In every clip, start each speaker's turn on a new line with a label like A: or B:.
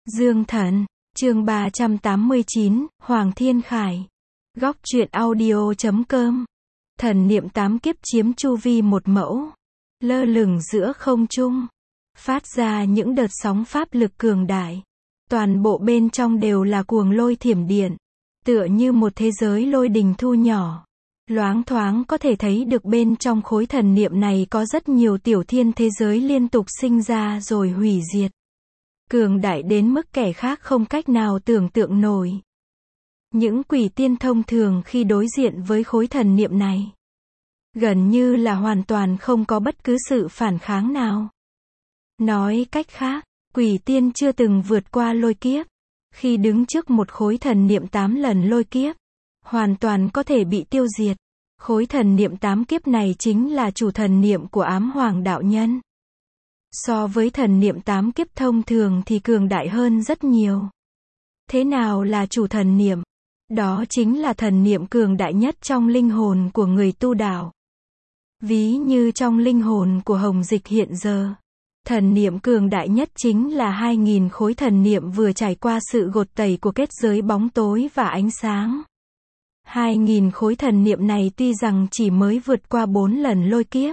A: Dương Thần, chương 389, Hoàng Thiên Khải. Góc truyện audio.com. Thần niệm 8 kiếp chiếm chu vi một mẫu, lơ lửng giữa không trung, phát ra những đợt sóng pháp lực cường đại. Toàn bộ bên trong đều là cuồng lôi thiểm điện, tựa như một thế giới lôi đình thu nhỏ. Loáng thoáng có thể thấy được bên trong khối thần niệm này có rất nhiều tiểu thiên thế giới liên tục sinh ra rồi hủy diệt. Cường đại đến mức kẻ khác không cách nào tưởng tượng nổi. Những quỷ tiên thông thường khi đối diện với khối thần niệm này, gần như là hoàn toàn không có bất cứ sự phản kháng nào. Nói cách khác, quỷ tiên chưa từng vượt qua lôi kiếp, khi đứng trước một khối thần niệm 8 lần lôi kiếp, hoàn toàn có thể bị tiêu diệt. Khối thần niệm 8 kiếp này chính là chủ thần niệm của Ám Hoàng đạo nhân. So với thần niệm 8 kiếp thông thường thì cường đại hơn rất nhiều. Thế nào là chủ thần niệm? Đó chính là thần niệm cường đại nhất trong linh hồn của người tu đạo. Ví như trong linh hồn của Hồng Dịch hiện giờ, thần niệm cường đại nhất chính là 2000 khối thần niệm vừa trải qua sự gột tẩy của kết giới bóng tối và ánh sáng. 2000 khối thần niệm này tuy rằng chỉ mới vượt qua 4 lần lôi kiếp,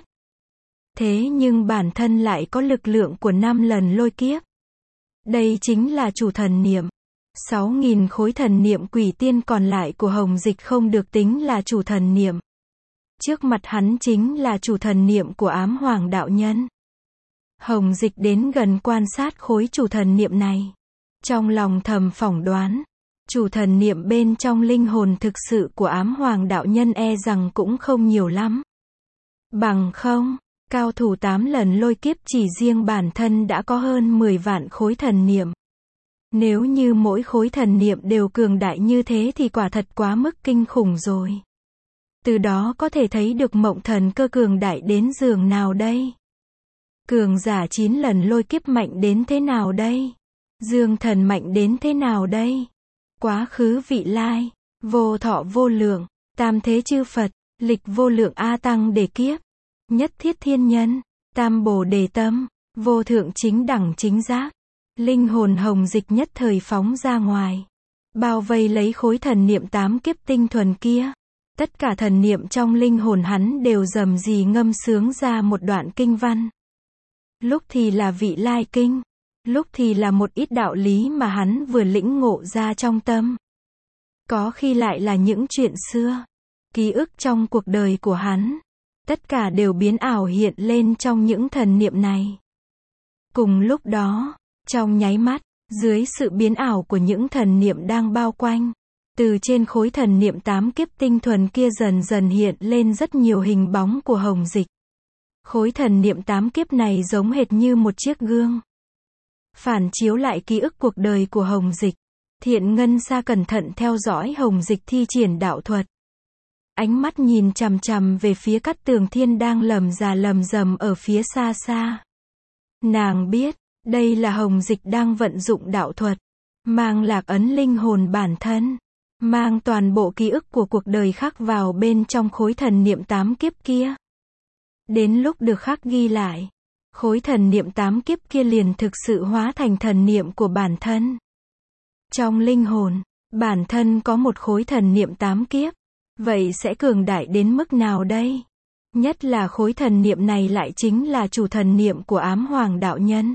A: thế nhưng bản thân lại có lực lượng của 5 lần lôi kiếp. Đây chính là chủ thần niệm. 6000 khối thần niệm quỷ tiên còn lại của Hồng Dịch không được tính là chủ thần niệm. Trước mặt hắn chính là chủ thần niệm của Ám Hoàng đạo nhân. Hồng Dịch đến gần quan sát khối chủ thần niệm này, trong lòng thầm phỏng đoán, chủ thần niệm bên trong linh hồn thực sự của Ám Hoàng đạo nhân e rằng cũng không nhiều lắm. Bằng không, cao thủ 8 lần lôi kiếp chỉ riêng bản thân đã có hơn 10 vạn khối thần niệm. Nếu như mỗi khối thần niệm đều cường đại như thế thì quả thật quá mức kinh khủng rồi. Từ đó có thể thấy được mộng thần cơ cường đại đến giường nào đây? Cường giả 9 lần lôi kiếp mạnh đến thế nào đây? Dương Thần mạnh đến thế nào đây? Quá khứ vị lai, vô thọ vô lượng, tam thế chư Phật, lịch vô lượng A Tăng đề kiếp, nhất thiết thiên nhân, tam bồ đề tâm, vô thượng chính đẳng chính giác. Linh hồn Hồng Dịch nhất thời phóng ra ngoài, bao vây lấy khối thần niệm 8 kiếp tinh thuần kia. Tất cả thần niệm trong linh hồn hắn đều rầm rì ngâm sướng ra một đoạn kinh văn. Lúc thì là vị lai kinh, lúc thì là một ít đạo lý mà hắn vừa lĩnh ngộ ra trong tâm. Có khi lại là những chuyện xưa, ký ức trong cuộc đời của hắn. Tất cả đều biến ảo hiện lên trong những thần niệm này. Cùng lúc đó, trong nháy mắt, dưới sự biến ảo của những thần niệm đang bao quanh, từ trên khối thần niệm 8 kiếp tinh thuần kia dần dần hiện lên rất nhiều hình bóng của Hồng Dịch. Khối thần niệm 8 kiếp này giống hệt như một chiếc gương, phản chiếu lại ký ức cuộc đời của Hồng Dịch. Thiện Ngân Sa cẩn thận theo dõi Hồng Dịch thi triển đạo thuật. Ánh mắt nhìn chằm chằm về phía Cát Tường Thiên đang lầm rầm ở phía xa xa. Nàng biết, đây là Hồng Dịch đang vận dụng đạo thuật, mang lạc ấn linh hồn bản thân, mang toàn bộ ký ức của cuộc đời khắc vào bên trong khối thần niệm 8 kiếp kia. Đến lúc được khắc ghi lại, khối thần niệm 8 kiếp kia liền thực sự hóa thành thần niệm của bản thân. Trong linh hồn, bản thân có một khối thần niệm 8 kiếp, vậy sẽ cường đại đến mức nào đây? Nhất là khối thần niệm này lại chính là chủ thần niệm của Ám Hoàng đạo nhân,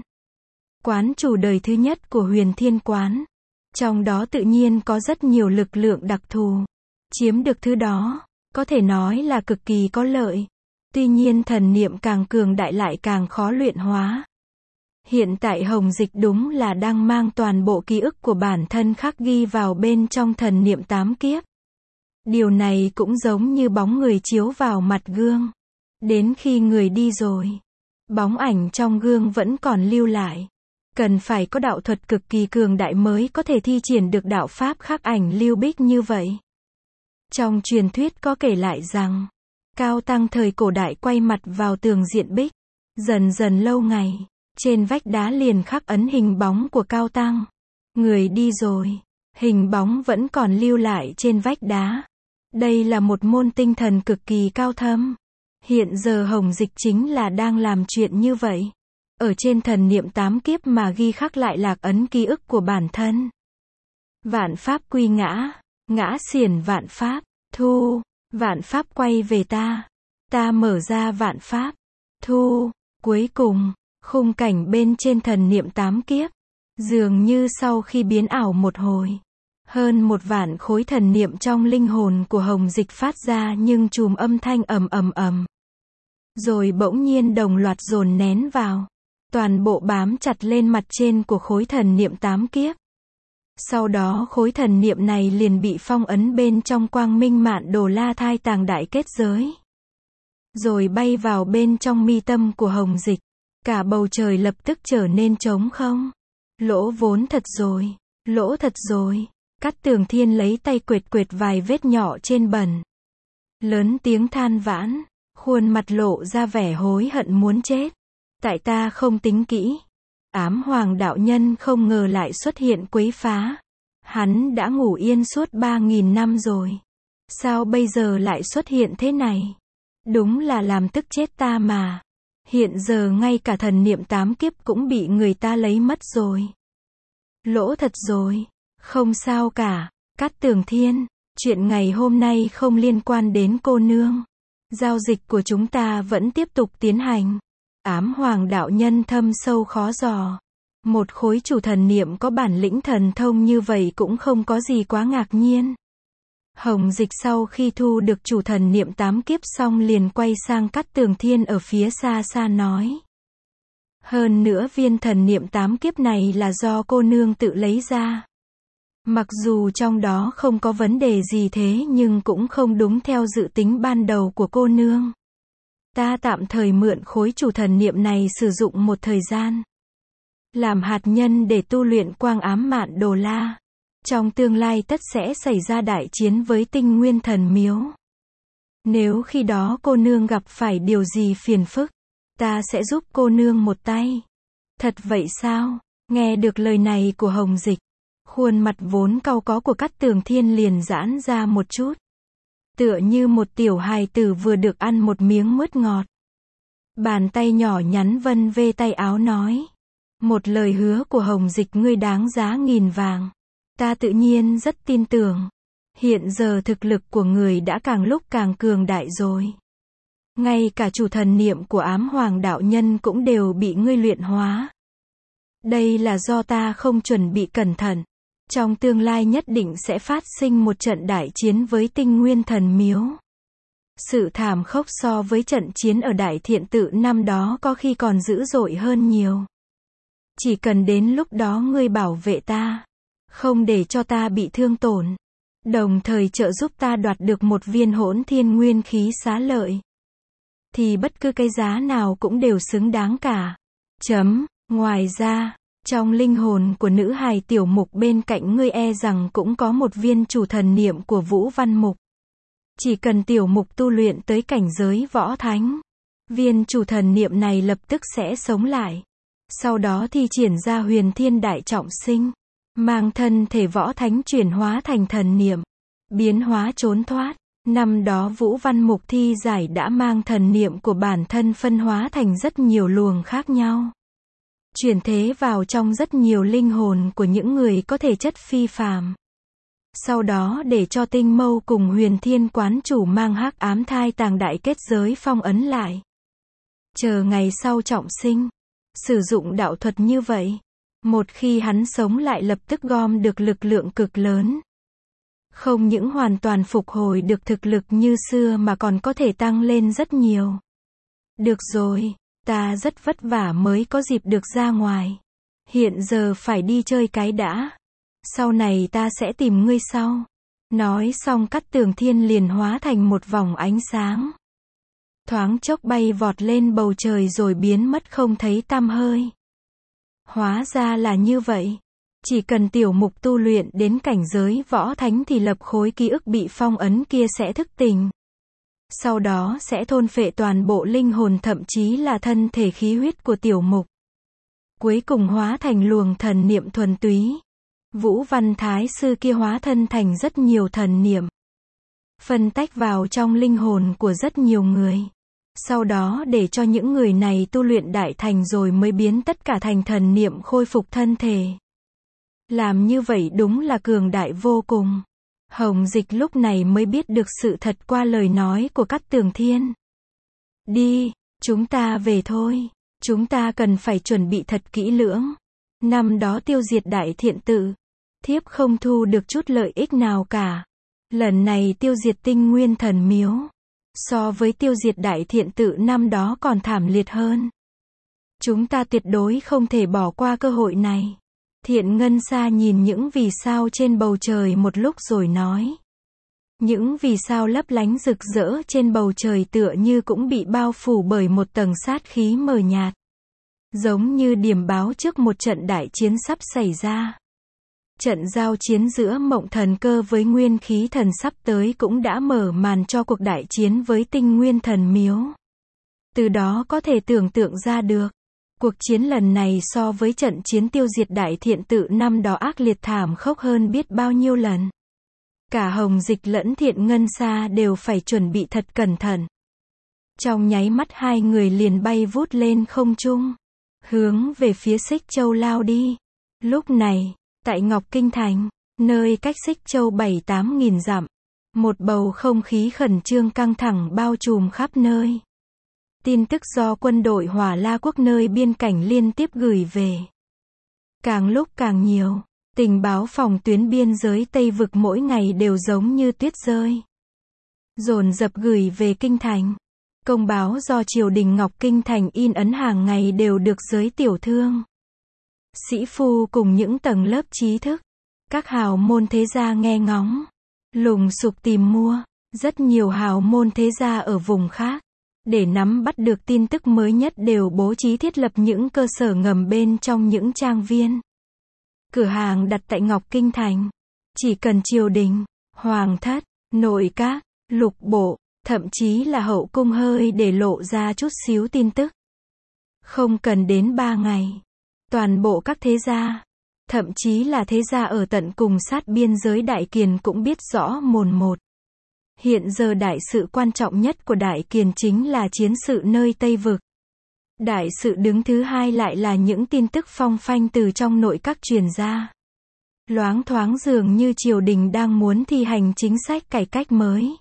A: quán chủ đời thứ nhất của Huyền Thiên Quán. Trong đó tự nhiên có rất nhiều lực lượng đặc thù. Chiếm được thứ đó, có thể nói là cực kỳ có lợi. Tuy nhiên thần niệm càng cường đại lại càng khó luyện hóa. Hiện tại Hồng Dịch đúng là đang mang toàn bộ ký ức của bản thân khắc ghi vào bên trong thần niệm 8 kiếp. Điều này cũng giống như bóng người chiếu vào mặt gương. Đến khi người đi rồi, bóng ảnh trong gương vẫn còn lưu lại. Cần phải có đạo thuật cực kỳ cường đại mới có thể thi triển được đạo pháp khắc ảnh lưu bích như vậy. Trong truyền thuyết có kể lại rằng, Cao Tăng thời cổ đại quay mặt vào tường diện bích, dần dần lâu ngày, trên vách đá liền khắc ấn hình bóng của Cao Tăng. Người đi rồi, hình bóng vẫn còn lưu lại trên vách đá. Đây là một môn tinh thần cực kỳ cao thâm. Hiện giờ Hồng Dịch chính là đang làm chuyện như vậy. Ở trên thần niệm 8 kiếp mà ghi khắc lại lạc ấn ký ức của bản thân. Vạn pháp quy ngã, ngã xiển vạn pháp, thu, vạn pháp quay về ta. Ta mở ra vạn pháp, thu, cuối cùng, khung cảnh bên trên thần niệm 8 kiếp. Dường như sau khi biến ảo một hồi, hơn 1.000.000 khối thần niệm trong linh hồn của Hồng Dịch phát ra nhưng chùm âm thanh ầm ầm ầm. Rồi bỗng nhiên đồng loạt dồn nén vào. Toàn bộ bám chặt lên mặt trên của khối thần niệm 8 kiếp. Sau đó khối thần niệm này liền bị phong ấn bên trong quang minh mạn đồ la thai tàng đại kết giới. Rồi bay vào bên trong mi tâm của Hồng Dịch. Cả bầu trời lập tức trở nên trống không. Lỗ vốn thật rồi, lỗ thật rồi. Cát Tường Thiên lấy tay quệt quệt vài vết nhỏ trên bẩn. Lớn tiếng than vãn, khuôn mặt lộ ra vẻ hối hận muốn chết. Tại ta không tính kỹ. Ám Hoàng đạo nhân không ngờ lại xuất hiện quấy phá. Hắn đã ngủ yên suốt 3.000 năm rồi. Sao bây giờ lại xuất hiện thế này? Đúng là làm tức chết ta mà. Hiện giờ ngay cả thần niệm 8 kiếp cũng bị người ta lấy mất rồi. Lỗ thật rồi. Không sao cả. Cát Tường Thiên, chuyện ngày hôm nay không liên quan đến cô nương. Giao dịch của chúng ta vẫn tiếp tục tiến hành. Ám Hoàng đạo nhân thâm sâu khó dò. Một khối chủ thần niệm có bản lĩnh thần thông như vậy cũng không có gì quá ngạc nhiên. Hồng Dịch sau khi thu được chủ thần niệm 8 kiếp xong liền quay sang Cát Tường Thiên ở phía xa xa nói. Hơn nữa viên thần niệm 8 kiếp này là do cô nương tự lấy ra. Mặc dù trong đó không có vấn đề gì thế nhưng cũng không đúng theo dự tính ban đầu của cô nương. Ta tạm thời mượn khối chủ thần niệm này sử dụng một thời gian. Làm hạt nhân để tu luyện quang ám mạn đồ la. Trong tương lai tất sẽ xảy ra đại chiến với tinh nguyên thần miếu. Nếu khi đó cô nương gặp phải điều gì phiền phức, ta sẽ giúp cô nương một tay. Thật vậy sao? Nghe được lời này của Hồng Dịch, khuôn mặt vốn cau có của Cát Tường Thiên liền giãn ra một chút. Tựa như một tiểu hài tử vừa được ăn một miếng mứt ngọt. Bàn tay nhỏ nhắn vân vê tay áo nói. Một lời hứa của Hồng Dịch ngươi đáng giá 1000 vàng. Ta tự nhiên rất tin tưởng. Hiện giờ thực lực của người đã càng lúc càng cường đại rồi. Ngay cả chủ thần niệm của Ám Hoàng đạo nhân cũng đều bị ngươi luyện hóa. Đây là do ta không chuẩn bị cẩn thận. Trong tương lai nhất định sẽ phát sinh một trận đại chiến với tinh nguyên thần miếu. Sự thảm khốc so với trận chiến ở Đại Thiện Tự năm đó có khi còn dữ dội hơn nhiều. Chỉ cần đến lúc đó ngươi bảo vệ ta, không để cho ta bị thương tổn, đồng thời trợ giúp ta đoạt được một viên hỗn thiên nguyên khí xá lợi, thì bất cứ cái giá nào cũng đều xứng đáng cả. Ngoài ra, trong linh hồn của nữ hài Tiểu Mục bên cạnh ngươi e rằng cũng có một viên chủ thần niệm của Vũ Văn Mục. Chỉ cần Tiểu Mục tu luyện tới cảnh giới võ thánh, viên chủ thần niệm này lập tức sẽ sống lại. Sau đó thi triển ra huyền thiên đại trọng sinh, mang thân thể võ thánh chuyển hóa thành thần niệm, biến hóa trốn thoát. Năm đó Vũ Văn Mục thi giải đã mang thần niệm của bản thân phân hóa thành rất nhiều luồng khác nhau. Chuyển thế vào trong rất nhiều linh hồn của những người có thể chất phi phàm. Sau đó để cho Tinh Mâu cùng Huyền Thiên quán chủ mang hắc ám thai tàng đại kết giới phong ấn lại. Chờ ngày sau trọng sinh. Sử dụng đạo thuật như vậy. Một khi hắn sống lại lập tức gom được lực lượng cực lớn. Không những hoàn toàn phục hồi được thực lực như xưa mà còn có thể tăng lên rất nhiều. Được rồi, ta rất vất vả mới có dịp được ra ngoài. Hiện giờ phải đi chơi cái đã. Sau này ta sẽ tìm ngươi sau. Nói xong Cát Tường Thiên liền hóa thành một vòng ánh sáng. Thoáng chốc bay vọt lên bầu trời rồi biến mất không thấy tăm hơi. Hóa ra là như vậy. Chỉ cần Tiểu Mục tu luyện đến cảnh giới võ thánh thì lập khối ký ức bị phong ấn kia sẽ thức tỉnh. Sau đó sẽ thôn phệ toàn bộ linh hồn thậm chí là thân thể khí huyết của Tiểu Mục. Cuối cùng hóa thành luồng thần niệm thuần túy. Vũ Văn Thái Sư kia hóa thân thành rất nhiều thần niệm. Phân tách vào trong linh hồn của rất nhiều người. sau đó để cho những người này tu luyện đại thành rồi mới biến tất cả thành thần niệm khôi phục thân thể. Làm như vậy đúng là cường đại vô cùng. Hồng Dịch lúc này mới biết được sự thật qua lời nói của Cát Tường Thiên. Đi, chúng ta về thôi. Chúng ta cần phải chuẩn bị thật kỹ lưỡng. Năm đó tiêu diệt đại thiện tự, thiếp không thu được chút lợi ích nào cả. Lần này tiêu diệt Tinh Nguyên Thần Miếu, so với tiêu diệt đại thiện tự năm đó còn thảm liệt hơn. Chúng ta tuyệt đối không thể bỏ qua cơ hội này. Thiện Ngân Sa nhìn những vì sao trên bầu trời một lúc rồi nói. Những vì sao lấp lánh rực rỡ trên bầu trời tựa như cũng bị bao phủ bởi một tầng sát khí mờ nhạt. Giống như điểm báo trước một trận đại chiến sắp xảy ra. Trận giao chiến giữa Mộng Thần Cơ với Nguyên Khí Thần sắp tới cũng đã mở màn cho cuộc đại chiến với Tinh Nguyên Thần Miếu. Từ đó có thể tưởng tượng ra được, cuộc chiến lần này so với trận chiến tiêu diệt đại thiện tự năm đó ác liệt thảm khốc hơn biết bao nhiêu lần. Cả Hồng Dịch lẫn Thiện Ngân Sa đều phải chuẩn bị thật cẩn thận. Trong nháy mắt hai người liền bay vút lên không trung, hướng về phía Xích Châu lao đi. Lúc này, tại Ngọc Kinh Thành, nơi cách Xích Châu 7-8 nghìn dặm, một bầu không khí khẩn trương căng thẳng bao trùm khắp nơi. Tin tức do quân đội Hỏa La Quốc nơi biên cảnh liên tiếp gửi về. Càng lúc càng nhiều, tình báo phòng tuyến biên giới Tây Vực mỗi ngày đều giống như tuyết rơi, dồn dập gửi về Kinh Thành. Công báo do triều đình Ngọc Kinh Thành in ấn hàng ngày đều được giới tiểu thương, sĩ phu cùng những tầng lớp trí thức, các hào môn thế gia nghe ngóng, lùng sục tìm mua. Rất nhiều hào môn thế gia ở vùng khác, để nắm bắt được tin tức mới nhất đều bố trí thiết lập những cơ sở ngầm bên trong những trang viên, cửa hàng đặt tại Ngọc Kinh Thành. Chỉ cần triều đình, hoàng thất, nội các, lục bộ, thậm chí là hậu cung hơi để lộ ra chút xíu tin tức, không cần đến 3 ngày, toàn bộ các thế gia, thậm chí là thế gia ở tận cùng sát biên giới Đại Kiền cũng biết rõ mồn một. Hiện giờ đại sự quan trọng nhất của Đại Kiền chính là chiến sự nơi Tây Vực. Đại sự đứng thứ hai lại là những tin tức phong phanh từ trong nội các truyền ra. Loáng thoáng dường như triều đình đang muốn thi hành chính sách cải cách mới.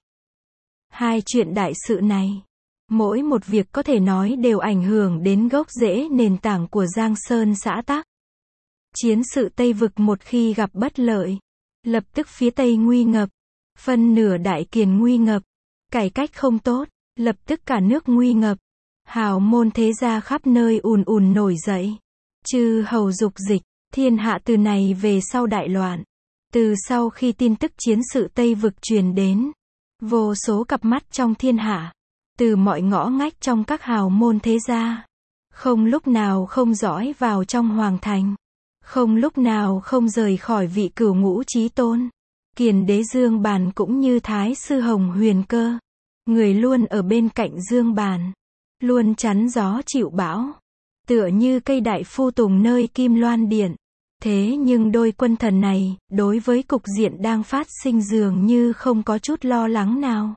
A: Hai chuyện đại sự này, mỗi một việc có thể nói đều ảnh hưởng đến gốc rễ nền tảng của Giang Sơn xã tắc. Chiến sự Tây Vực một khi gặp bất lợi, lập tức phía Tây nguy ngập, phân nửa Đại Kiền nguy ngập, cải cách không tốt, lập tức cả nước nguy ngập. Hào môn thế gia khắp nơi ùn ùn nổi dậy, chư hầu dục dịch, thiên hạ từ này về sau đại loạn. Từ sau khi tin tức chiến sự Tây Vực truyền đến, vô số cặp mắt trong thiên hạ, từ mọi ngõ ngách trong các hào môn thế gia, không lúc nào không dõi vào trong hoàng thành, không lúc nào không rời khỏi vị cửu ngũ chí tôn. Kiền đế Dương Bàn cũng như Thái sư Hồng Huyền Cơ, người luôn ở bên cạnh Dương Bàn, luôn chắn gió chịu bão, tựa như cây đại phu tùng nơi Kim Loan Điện. Thế nhưng đôi quân thần này, đối với cục diện đang phát sinh dường như không có chút lo lắng nào.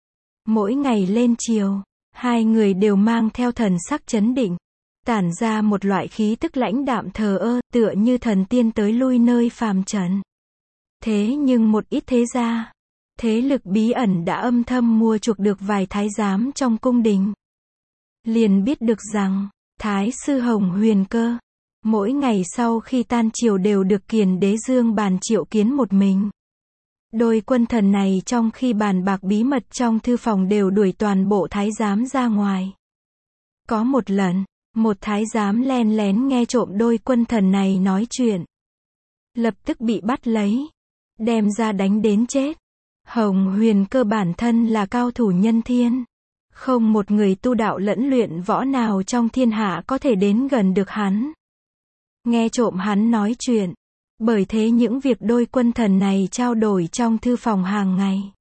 A: Mỗi ngày lên chiều, hai người đều mang theo thần sắc chấn định, tản ra một loại khí tức lãnh đạm thờ ơ, tựa như thần tiên tới lui nơi phàm trần. Thế nhưng một ít thế gia, thế lực bí ẩn đã âm thầm mua chuộc được vài thái giám trong cung đình. Liền biết được rằng, Thái sư Hồng Huyền Cơ, mỗi ngày sau khi tan chiều đều được Kiền đế Dương Bàn triệu kiến một mình. Đôi quân thần này trong khi bàn bạc bí mật trong thư phòng đều đuổi toàn bộ thái giám ra ngoài. Có một lần, một thái giám len lén nghe trộm đôi quân thần này nói chuyện, lập tức bị bắt lấy, đem ra đánh đến chết. Hồng Huyền Cơ bản thân là cao thủ nhân thiên, không một người tu đạo lẫn luyện võ nào trong thiên hạ có thể đến gần được hắn. Nghe trộm hắn nói chuyện, bởi thế những việc đôi quân thần này trao đổi trong thư phòng hàng ngày,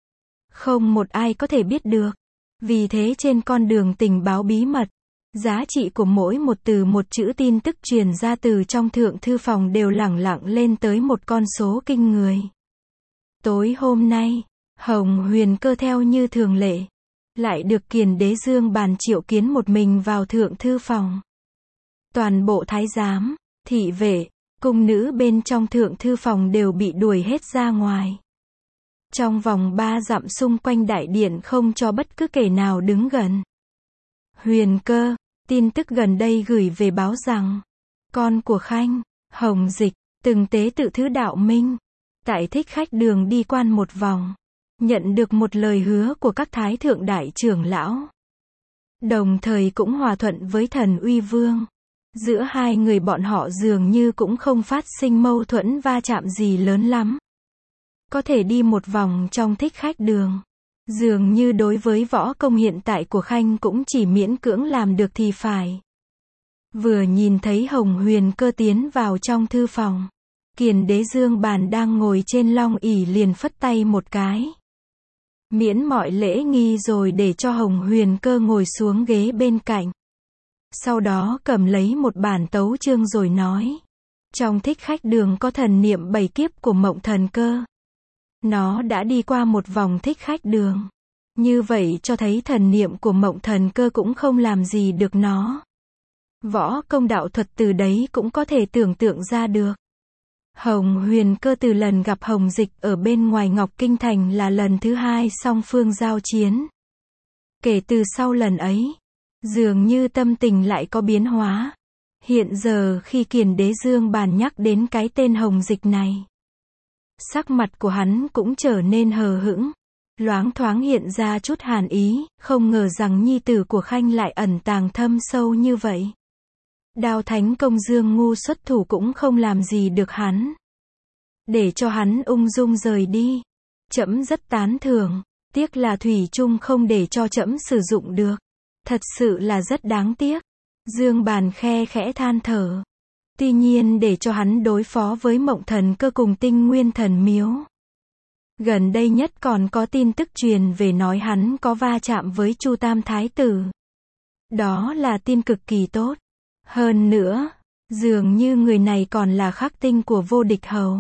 A: không một ai có thể biết được. Vì thế trên con đường tình báo bí mật, giá trị của mỗi một từ một chữ tin tức truyền ra từ trong thượng thư phòng đều lẳng lặng lên tới một con số kinh người. Tối hôm nay, Hồng Huyền Cơ theo như thường lệ, lại được Kiền Đế Dương Bàn triệu kiến một mình vào thượng thư phòng. Toàn bộ thái giám, thị vệ, cung nữ bên trong thượng thư phòng đều bị đuổi hết ra ngoài. Trong vòng 3 dặm xung quanh đại điện không cho bất cứ kẻ nào đứng gần. Huyền Cơ, tin tức gần đây gửi về báo rằng, con của Khanh, Hồng Dịch, từng tế tự thứ đạo minh, tại Thích Khách Đường đi quan một vòng, nhận được một lời hứa của các thái thượng đại trưởng lão. Đồng thời cũng hòa thuận với Thần Uy Vương. Giữa hai người bọn họ dường như cũng không phát sinh mâu thuẫn va chạm gì lớn lắm. Có thể đi một vòng trong Thích Khách Đường. Dường như đối với võ công hiện tại của Khanh cũng chỉ miễn cưỡng làm được thì phải. Vừa nhìn thấy Hồng Huyền Cơ tiến vào trong thư phòng, Kiền Đế Dương Bàn đang ngồi trên long ỷ liền phất tay một cái. Miễn mọi lễ nghi rồi để cho Hồng Huyền Cơ ngồi xuống ghế bên cạnh. Sau đó cầm lấy một bản tấu chương rồi nói. Trong Thích Khách Đường có thần niệm 7 kiếp của Mộng Thần Cơ. Nó đã đi qua một vòng Thích Khách Đường. Như vậy cho thấy thần niệm của Mộng Thần Cơ cũng không làm gì được nó. Võ công đạo thuật từ đấy cũng có thể tưởng tượng ra được. Hồng Huyền Cơ từ lần gặp Hồng Dịch ở bên ngoài Ngọc Kinh Thành là lần thứ 2 song phương giao chiến. Kể từ sau lần ấy, dường như tâm tình lại có biến hóa. Hiện giờ khi Kiền Đế Dương Bàn nhắc đến cái tên Hồng Dịch này, sắc mặt của hắn cũng trở nên hờ hững, loáng thoáng hiện ra chút hàn ý, không ngờ rằng nhi tử của Khanh lại ẩn tàng thâm sâu như vậy. Đao Thánh Công Dương Ngu xuất thủ cũng không làm gì được hắn. Để cho hắn ung dung rời đi. Trẫm rất tán thưởng, tiếc là thủy chung không để cho trẫm sử dụng được. Thật sự là rất đáng tiếc. Dương Bàn khe khẽ than thở. Tuy nhiên để cho hắn đối phó với Mộng Thần Cơ cùng Tinh Nguyên Thần Miếu. Gần đây nhất còn có tin tức truyền về nói hắn có va chạm với Chu Tam Thái Tử. Đó là tin cực kỳ tốt. Hơn nữa, dường như người này còn là khắc tinh của Vô Địch Hầu.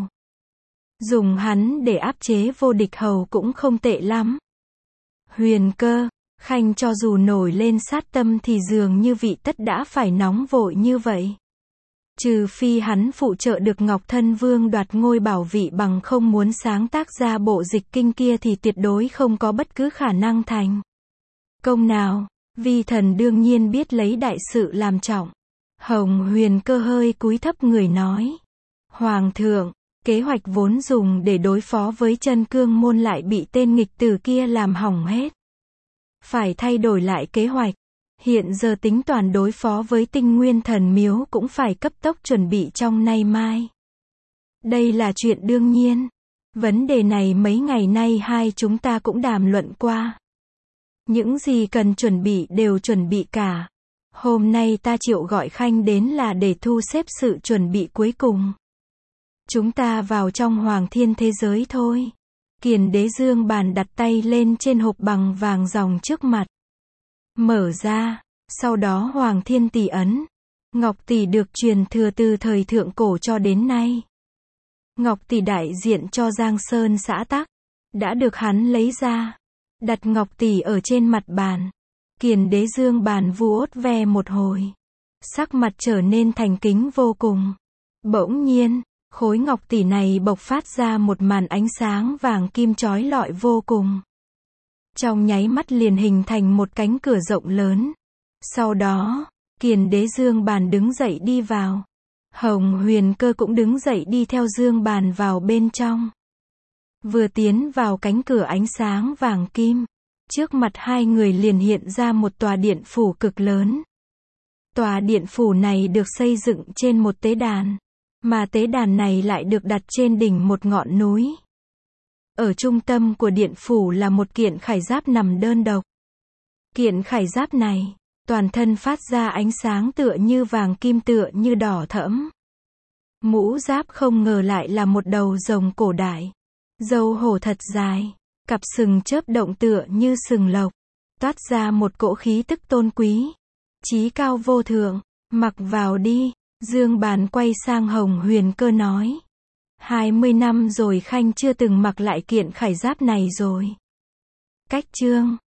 A: Dùng hắn để áp chế Vô Địch Hầu cũng không tệ lắm. Huyền Cơ, Khanh cho dù nổi lên sát tâm thì dường như vị tất đã phải nóng vội như vậy. Trừ phi hắn phụ trợ được Ngọc Thân Vương đoạt ngôi bảo vị, bằng không muốn sáng tác ra bộ dịch kinh kia thì tuyệt đối không có bất cứ khả năng thành công nào. Vi thần đương nhiên biết lấy đại sự làm trọng. Hồng Huyền Cơ hơi cúi thấp người nói. Hoàng thượng, kế hoạch vốn dùng để đối phó với Chân Cương Môn lại bị tên nghịch tử kia làm hỏng hết. Phải thay đổi lại kế hoạch. Hiện giờ tính toán đối phó với Tinh Nguyên Thần Miếu cũng phải cấp tốc chuẩn bị trong nay mai. Đây là chuyện đương nhiên. Vấn đề này mấy ngày nay hai chúng ta cũng đàm luận qua. Những gì cần chuẩn bị đều chuẩn bị cả. Hôm nay ta triệu gọi Khanh đến là để thu xếp sự chuẩn bị cuối cùng. Chúng ta vào trong Hoàng Thiên thế giới thôi. Kiền Đế Dương Bàn đặt tay lên trên hộp bằng vàng ròng trước mặt. Mở ra, sau đó Hoàng Thiên tỷ ấn. Ngọc tỷ được truyền thừa từ thời thượng cổ cho đến nay. Ngọc tỷ đại diện cho Giang Sơn xã tắc, đã được hắn lấy ra. Đặt Ngọc tỷ ở trên mặt bàn. Kiền Đế Dương Bàn vuốt ve một hồi. Sắc mặt trở nên thành kính vô cùng. Bỗng nhiên, khối ngọc tỷ này bộc phát ra một màn ánh sáng vàng kim chói lọi vô cùng. Trong nháy mắt liền hình thành một cánh cửa rộng lớn. Sau đó, Kiền Đế Dương Bàn đứng dậy đi vào. Hồng Huyền Cơ cũng đứng dậy đi theo Dương Bàn vào bên trong. Vừa tiến vào cánh cửa ánh sáng vàng kim, trước mặt hai người liền hiện ra một tòa điện phủ cực lớn. Tòa điện phủ này được xây dựng trên một tế đàn, mà tế đàn này lại được đặt trên đỉnh một ngọn núi. Ở trung tâm của điện phủ là một kiện khải giáp nằm đơn độc. Kiện khải giáp này, toàn thân phát ra ánh sáng tựa như vàng kim tựa như đỏ thẫm. Mũ giáp không ngờ lại là một đầu rồng cổ đại. Râu hổ thật dài, cặp sừng chớp động tựa như sừng lộc, toát ra một cỗ khí tức tôn quý, chí cao vô thượng. Mặc vào đi. Dương Bàn quay sang Hồng Huyền Cơ nói. 20 năm rồi Khanh chưa từng mặc lại kiện khải giáp này rồi. Cách chương